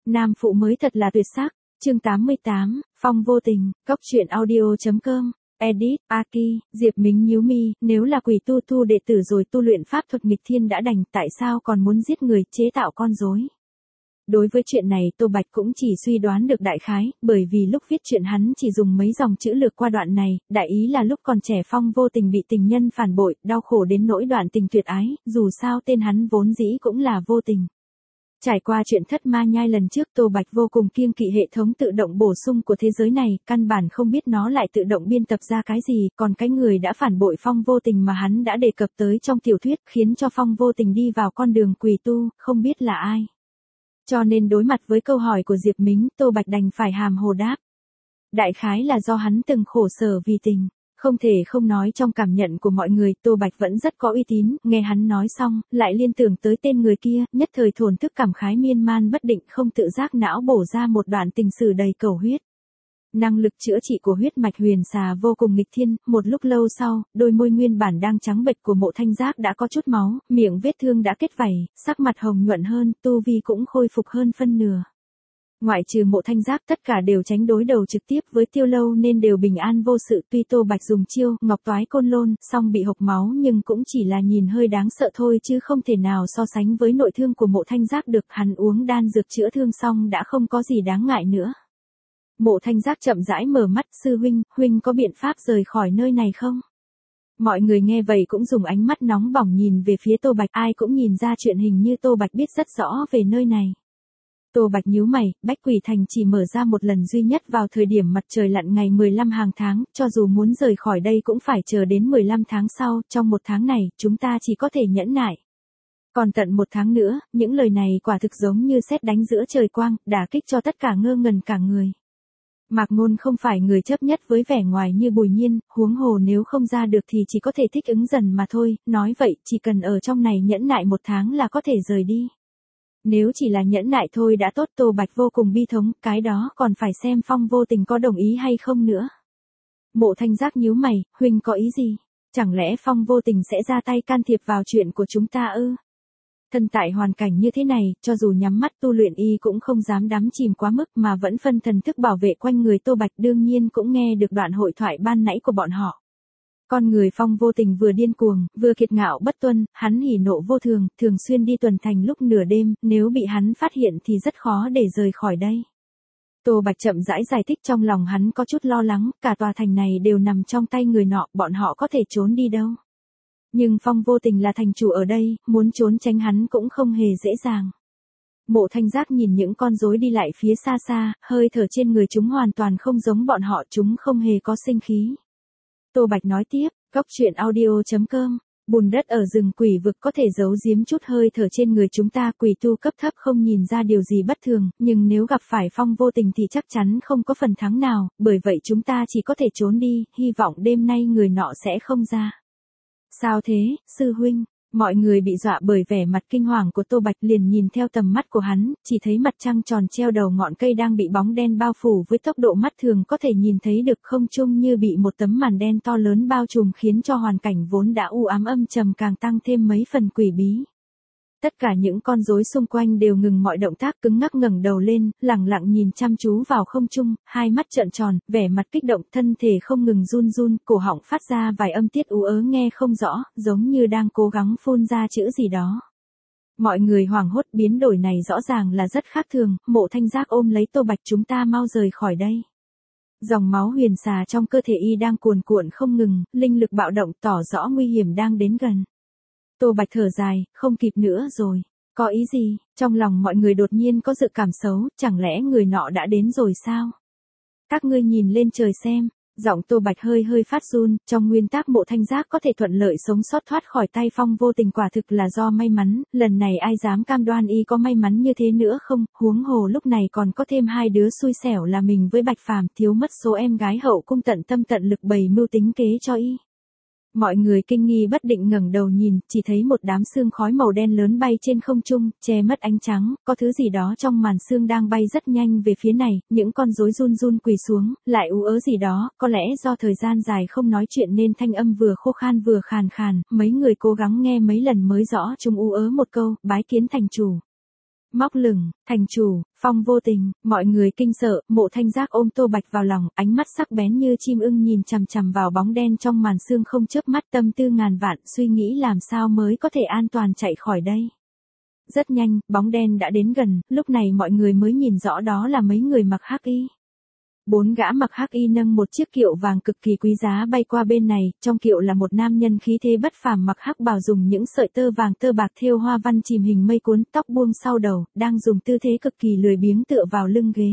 Nam phụ mới thật là tuyệt sắc. Chương 88, Phong vô tình, Cốc truyện audio.com. Edit, Aki, Diệp Mính nhíu mi, nếu là quỷ tu đệ tử rồi tu luyện pháp thuật nghịch thiên đã đành, tại sao còn muốn giết người, chế tạo con rối? Đối với chuyện này Tô Bạch cũng chỉ suy đoán được đại khái, bởi vì lúc viết chuyện hắn chỉ dùng mấy dòng chữ lược qua đoạn này, đại ý là lúc còn trẻ Phong vô tình bị tình nhân phản bội, đau khổ đến nỗi đoạn tình tuyệt ái, dù sao tên hắn vốn dĩ cũng là vô tình. Trải qua chuyện thất ma nhai lần trước Tô Bạch vô cùng kiêng kỵ hệ thống tự động bổ sung của thế giới này, căn bản không biết nó lại tự động biên tập ra cái gì, còn cái người đã phản bội Phong vô tình mà hắn đã đề cập tới trong tiểu thuyết khiến cho Phong vô tình đi vào con đường quỷ tu, không biết là ai. Cho nên đối mặt với câu hỏi của Diệp Mính, Tô Bạch đành phải hàm hồ đáp. Đại khái là do hắn từng khổ sở vì tình. Không thể không nói trong cảm nhận của mọi người Tô Bạch vẫn rất có uy tín, nghe hắn nói xong, lại liên tưởng tới tên người kia, nhất thời thổn thức cảm khái miên man bất định không tự giác não bổ ra một đoạn tình sử đầy cầu huyết. Năng lực chữa trị của huyết mạch huyền xà vô cùng nghịch thiên, một lúc lâu sau, đôi môi nguyên bản đang trắng bệch của Mộ Thanh Giác đã có chút máu, miệng vết thương đã kết vảy, sắc mặt hồng nhuận hơn, tu vi cũng khôi phục hơn phân nửa. Ngoại trừ Mộ Thanh Giác tất cả đều tránh đối đầu trực tiếp với Tiêu Lâu nên đều bình an vô sự, tuy Tô Bạch dùng chiêu Ngọc Toái Côn Lôn, song bị hộc máu nhưng cũng chỉ là nhìn hơi đáng sợ thôi chứ không thể nào so sánh với nội thương của Mộ Thanh Giác được, hắn uống đan dược chữa thương xong đã không có gì đáng ngại nữa. Mộ Thanh Giác chậm rãi mở mắt, sư huynh có biện pháp rời khỏi nơi này không? Mọi người nghe vậy cũng dùng ánh mắt nóng bỏng nhìn về phía Tô Bạch, ai cũng nhìn ra chuyện hình như Tô Bạch biết rất rõ về nơi này. Tô Bạch nhíu mày, Bách Quỷ Thành chỉ mở ra một lần duy nhất vào thời điểm mặt trời lặn ngày 15 hàng tháng, cho dù muốn rời khỏi đây cũng phải chờ đến 15 tháng sau, trong một tháng này, chúng ta chỉ có thể nhẫn nại. Còn tận một tháng nữa, những lời này quả thực giống như sét đánh giữa trời quang, đả kích cho tất cả ngơ ngẩn cả người. Mạc Ngôn không phải người chấp nhất với vẻ ngoài như Bùi Nhiên, huống hồ nếu không ra được thì chỉ có thể thích ứng dần mà thôi, nói vậy chỉ cần ở trong này nhẫn nại một tháng là có thể rời đi. Nếu chỉ là nhẫn nại thôi đã tốt. Tô Bạch vô cùng bi thống, cái đó còn phải xem Phong vô tình có đồng ý hay không nữa. Mộ Thanh Giác nhíu mày, huynh có ý gì? Chẳng lẽ Phong vô tình sẽ ra tay can thiệp vào chuyện của chúng ta ư? Thân tại hoàn cảnh như thế này, cho dù nhắm mắt tu luyện y cũng không dám đắm chìm quá mức mà vẫn phân thần thức bảo vệ quanh người Tô Bạch, đương nhiên cũng nghe được đoạn hội thoại ban nãy của bọn họ. Con người Phong vô tình vừa điên cuồng, vừa kiệt ngạo bất tuân, hắn hỉ nộ vô thường, thường xuyên đi tuần thành lúc nửa đêm, nếu bị hắn phát hiện thì rất khó để rời khỏi đây. Tô Bạch chậm rãi giải thích, trong lòng hắn có chút lo lắng, cả tòa thành này đều nằm trong tay người nọ, bọn họ có thể trốn đi đâu. Nhưng Phong vô tình là thành chủ ở đây, muốn trốn tránh hắn cũng không hề dễ dàng. Mộ Thanh Giác nhìn những con rối đi lại phía xa xa, hơi thở trên người chúng hoàn toàn không giống bọn họ, chúng không hề có sinh khí. Tô Bạch nói tiếp, Cốc truyện audio.com, bùn đất ở rừng quỷ vực có thể giấu giếm chút hơi thở trên người chúng ta, quỷ tu cấp thấp không nhìn ra điều gì bất thường, nhưng nếu gặp phải Phong vô tình thì chắc chắn không có phần thắng nào, bởi vậy chúng ta chỉ có thể trốn đi, hy vọng đêm nay người nọ sẽ không ra. Sao thế, sư huynh? Mọi người bị dọa bởi vẻ mặt kinh hoàng của Tô Bạch, liền nhìn theo tầm mắt của hắn, chỉ thấy mặt trăng tròn treo đầu ngọn cây đang bị bóng đen bao phủ với tốc độ mắt thường có thể nhìn thấy được, không trung như bị một tấm màn đen to lớn bao trùm khiến cho hoàn cảnh vốn đã u ám âm trầm càng tăng thêm mấy phần quỷ bí. Tất cả những con rối xung quanh đều ngừng mọi động tác, cứng ngắc ngẩng đầu lên, lẳng lặng nhìn chăm chú vào không trung, hai mắt trợn tròn, vẻ mặt kích động, thân thể không ngừng run run, cổ họng phát ra vài âm tiết ú ớ nghe không rõ, giống như đang cố gắng phun ra chữ gì đó. Mọi người hoảng hốt, biến đổi này rõ ràng là rất khác thường. Mộ Thanh Giác ôm lấy Tô Bạch, chúng ta mau rời khỏi đây. Dòng máu huyền xà trong cơ thể y đang cuồn cuộn không ngừng, linh lực bạo động tỏ rõ nguy hiểm đang đến gần. Tô Bạch thở dài, không kịp nữa rồi. Có ý gì? Trong lòng mọi người đột nhiên có dự cảm xấu, chẳng lẽ người nọ đã đến rồi sao? Các ngươi nhìn lên trời xem. Giọng Tô Bạch hơi phát run, trong nguyên tắc Mộ Thanh Giác có thể thuận lợi sống sót thoát khỏi tay Phong vô tình quả thực là do may mắn, lần này ai dám cam đoan y có may mắn như thế nữa không, huống hồ lúc này còn có thêm hai đứa xui xẻo là mình với Bạch Phàm, thiếu mất số em gái hậu cung tận tâm tận lực bày mưu tính kế cho y. Mọi người kinh nghi bất định ngẩng đầu nhìn, chỉ thấy một đám sương khói màu đen lớn bay trên không trung, che mất ánh trắng, có thứ gì đó trong màn sương đang bay rất nhanh về phía này, những con rối run run quỳ xuống, lại ú ớ gì đó, có lẽ do thời gian dài không nói chuyện nên thanh âm vừa khô khan vừa khàn khàn, mấy người cố gắng nghe mấy lần mới rõ chúng ú ớ một câu, bái kiến thành chủ. Móc lửng, thành chủ, Phong vô tình, mọi người kinh sợ, Mộ Thanh Giác ôm Tô Bạch vào lòng, ánh mắt sắc bén như chim ưng nhìn chằm chằm vào bóng đen trong màn sương không chớp mắt, tâm tư ngàn vạn, suy nghĩ làm sao mới có thể an toàn chạy khỏi đây. Rất nhanh, bóng đen đã đến gần, lúc này mọi người mới nhìn rõ đó là mấy người mặc hắc y. 4 gã mặc hắc y nâng một chiếc kiệu vàng cực kỳ quý giá bay qua bên này, trong kiệu là một nam nhân khí thế bất phàm mặc hắc bào dùng những sợi tơ vàng tơ bạc thêu hoa văn chìm hình mây cuốn, tóc buông sau đầu, đang dùng tư thế cực kỳ lười biếng tựa vào lưng ghế.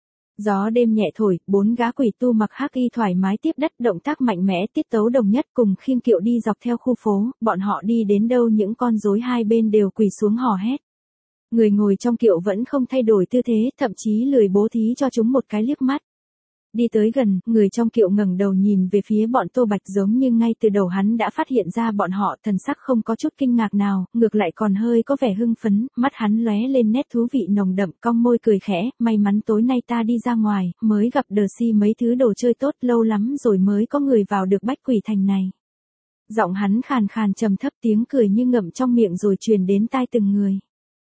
Gió đêm nhẹ thổi, 4 gã quỷ tu mặc hắc y thoải mái tiếp đất, động tác mạnh mẽ, tiết tấu đồng nhất, cùng khiêng kiệu đi dọc theo khu phố, bọn họ đi đến đâu những con rối hai bên đều quỳ xuống hò hét. Người ngồi trong kiệu vẫn không thay đổi tư thế, thậm chí lười bố thí cho chúng một cái liếc mắt. Đi tới gần, người trong kiệu ngẩng đầu nhìn về phía bọn Tô Bạch, giống như ngay từ đầu hắn đã phát hiện ra bọn họ, thần sắc không có chút kinh ngạc nào, ngược lại còn hơi có vẻ hưng phấn, mắt hắn lóe lên nét thú vị nồng đậm, cong môi cười khẽ, may mắn tối nay ta đi ra ngoài, mới gặp đờ si mấy thứ đồ chơi tốt, lâu lắm rồi mới có người vào được Bách Quỷ Thành này. Giọng hắn khàn khàn trầm thấp, tiếng cười như ngậm trong miệng rồi truyền đến tai từng người.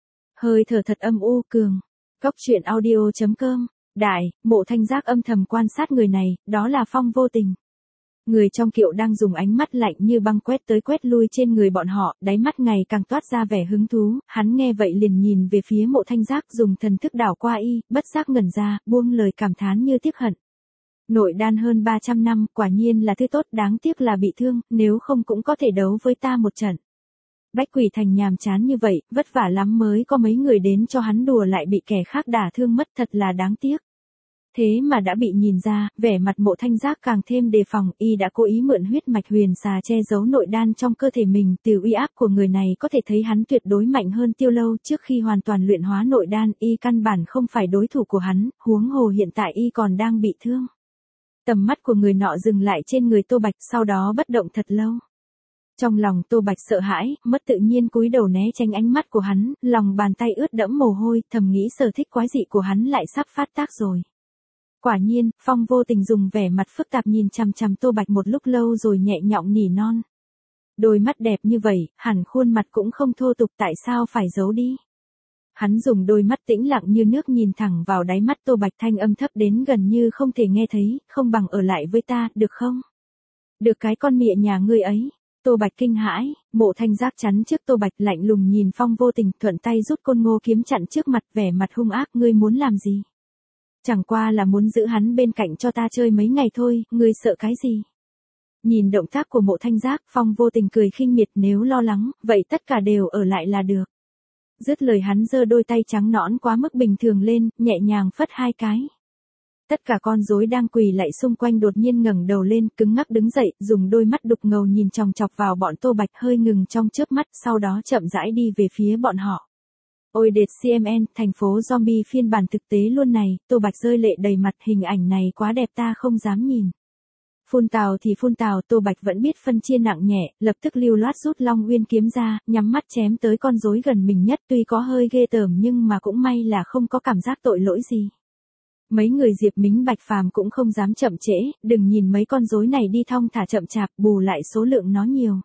Hơi thở thật âm u cường. Cốc truyện audio.com. Đại, Mộ Thanh Giác âm thầm quan sát người này, đó là Phong vô tình. Người trong kiệu đang dùng ánh mắt lạnh như băng quét tới quét lui trên người bọn họ, đáy mắt ngày càng toát ra vẻ hứng thú, hắn nghe vậy liền nhìn về phía Mộ Thanh Giác dùng thần thức đảo qua y, bất giác ngẩn ra, buông lời cảm thán như tiếc hận. Nội đan hơn 300 năm, quả nhiên là thứ tốt, đáng tiếc là bị thương, nếu không cũng có thể đấu với ta một trận. Bách Quỷ Thành nhàm chán như vậy, vất vả lắm mới có mấy người đến cho hắn đùa lại bị kẻ khác đả thương mất, thật là đáng tiếc. Thế mà đã bị nhìn ra, vẻ mặt Mộ Thanh Giác càng thêm đề phòng, y đã cố ý mượn huyết mạch huyền xà che giấu nội đan trong cơ thể mình, từ uy áp của người này có thể thấy hắn tuyệt đối mạnh hơn Tiêu Lâu, trước khi hoàn toàn luyện hóa nội đan, y căn bản không phải đối thủ của hắn, huống hồ hiện tại y còn đang bị thương. Tầm mắt của người nọ dừng lại trên người Tô Bạch, sau đó bất động thật lâu. Trong lòng Tô Bạch sợ hãi, mất tự nhiên cúi đầu né tránh ánh mắt của hắn, lòng bàn tay ướt đẫm mồ hôi, thầm nghĩ sở thích quái dị của hắn lại sắp phát tác rồi. Quả nhiên, Phong vô tình dùng vẻ mặt phức tạp nhìn chằm chằm Tô Bạch một lúc lâu rồi nhẹ nhõm nỉ non. Đôi mắt đẹp như vậy, hẳn khuôn mặt cũng không thô tục, tại sao phải giấu đi. Hắn dùng đôi mắt tĩnh lặng như nước nhìn thẳng vào đáy mắt Tô Bạch, thanh âm thấp đến gần như không thể nghe thấy, không bằng ở lại với ta, được không? Được cái con mịa nhà ngươi ấy. Tô Bạch kinh hãi, Mộ Thanh Giác chắn trước Tô Bạch lạnh lùng nhìn Phong vô tình, thuận tay rút côn ngô kiếm chặn trước mặt, vẻ mặt hung ác, ngươi muốn làm gì? Chẳng qua là muốn giữ hắn bên cạnh cho ta chơi mấy ngày thôi, ngươi sợ cái gì? Nhìn động tác của Mộ Thanh Giác, Phong vô tình cười khinh miệt, nếu lo lắng, vậy tất cả đều ở lại là được. Dứt lời hắn giơ đôi tay trắng nõn quá mức bình thường lên, nhẹ nhàng phất hai cái. Tất cả con rối đang quỳ lạy xung quanh đột nhiên ngẩng đầu lên, cứng ngắc đứng dậy, dùng đôi mắt đục ngầu nhìn chòng chọc vào bọn Tô Bạch, hơi ngừng trong chớp mắt, sau đó chậm rãi đi về phía bọn họ. Ôi đệt CMN, thành phố zombie phiên bản thực tế luôn này, Tô Bạch rơi lệ đầy mặt, hình ảnh này quá đẹp ta không dám nhìn. Phun tào thì phun tào, Tô Bạch vẫn biết phân chia nặng nhẹ, lập tức lưu loát rút Long Uyên kiếm ra, nhắm mắt chém tới con rối gần mình nhất, tuy có hơi ghê tởm nhưng mà cũng may là không có cảm giác tội lỗi gì. Mấy người Diệp Mính Bạch Phàm cũng không dám chậm trễ, đừng nhìn mấy con rối này đi thong thả chậm chạp, bù lại số lượng nó nhiều.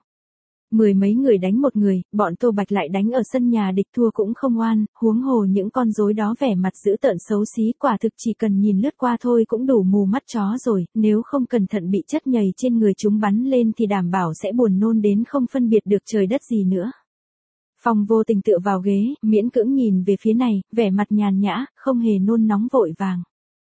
10 mấy người đánh một người, bọn Tô Bạch lại đánh ở sân nhà địch thua cũng không oan, huống hồ những con rối đó vẻ mặt dữ tợn xấu xí, quả thực chỉ cần nhìn lướt qua thôi cũng đủ mù mắt chó rồi, nếu không cẩn thận bị chất nhầy trên người chúng bắn lên thì đảm bảo sẽ buồn nôn đến không phân biệt được trời đất gì nữa. Phong vô tình tựa vào ghế, miễn cưỡng nhìn về phía này, vẻ mặt nhàn nhã, không hề nôn nóng vội vàng.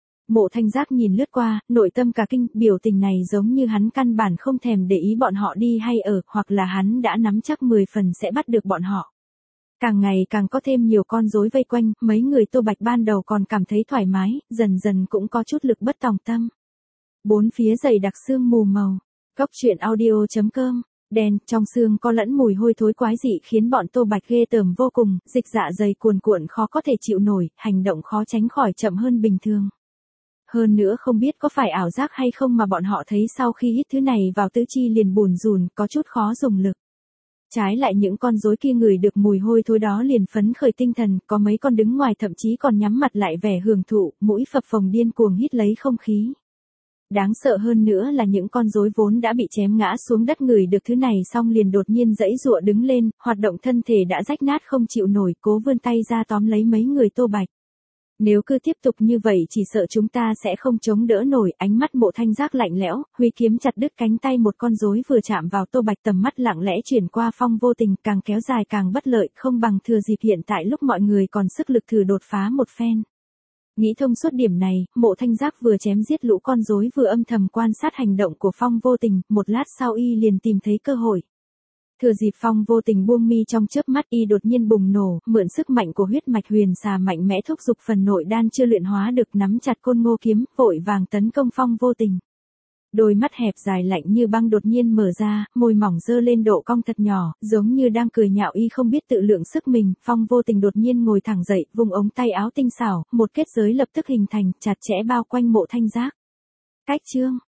Mộ Thanh Giác nhìn lướt qua, nội tâm cả kinh, biểu tình này giống như hắn căn bản không thèm để ý bọn họ đi hay ở, hoặc là hắn đã nắm chắc 10 phần sẽ bắt được bọn họ. Càng ngày càng có thêm nhiều con rối vây quanh, mấy người Tô Bạch ban đầu còn cảm thấy thoải mái, dần dần cũng có chút lực bất tòng tâm. Bốn phía dày đặc sương mù màu. Cốc truyện audio.com. Đen, trong sương có lẫn mùi hôi thối quái dị khiến bọn Tô Bạch ghê tởm vô cùng, dịch dạ dày cuồn cuộn khó có thể chịu nổi, hành động khó tránh khỏi chậm hơn bình thường. Hơn nữa không biết có phải ảo giác hay không mà bọn họ thấy sau khi hít thứ này vào tứ chi liền bùn rùn, có chút khó dùng lực. Trái lại những con rối kia ngửi được mùi hôi thối đó liền phấn khởi tinh thần, có mấy con đứng ngoài thậm chí còn nhắm mặt lại vẻ hưởng thụ, mũi phập phồng điên cuồng hít lấy không khí. Đáng sợ hơn nữa là những con rối vốn đã bị chém ngã xuống đất ngửi được thứ này xong liền đột nhiên giãy giụa đứng lên, hoạt động thân thể đã rách nát không chịu nổi, cố vươn tay ra tóm lấy mấy người Tô Bạch. Nếu cứ tiếp tục như vậy chỉ sợ chúng ta sẽ không chống đỡ nổi, ánh mắt Mộ Thanh Giác lạnh lẽo, huy kiếm chặt đứt cánh tay một con rối vừa chạm vào Tô Bạch, tầm mắt lặng lẽ chuyển qua Phong Vô Tình, càng kéo dài càng bất lợi, không bằng thừa dịp hiện tại lúc mọi người còn sức lực thử đột phá một phen. Nghĩ thông suốt điểm này, Mộ Thanh Giác vừa chém giết lũ con rối vừa âm thầm quan sát hành động của Phong Vô Tình, một lát sau y liền tìm thấy cơ hội. Thừa dịp Phong Vô Tình buông mi trong chớp mắt y đột nhiên bùng nổ, mượn sức mạnh của huyết mạch huyền xà mạnh mẽ thúc giục phần nội đan chưa luyện hóa được, nắm chặt côn ngô kiếm, vội vàng tấn công Phong Vô Tình. Đôi mắt hẹp dài lạnh như băng đột nhiên mở ra, môi mỏng dơ lên độ cong thật nhỏ, giống như đang cười nhạo y không biết tự lượng sức mình. Phong Vô Tình đột nhiên ngồi thẳng dậy, vùng ống tay áo tinh xảo, một kết giới lập tức hình thành, chặt chẽ bao quanh Mộ Thanh Giác. Cách chương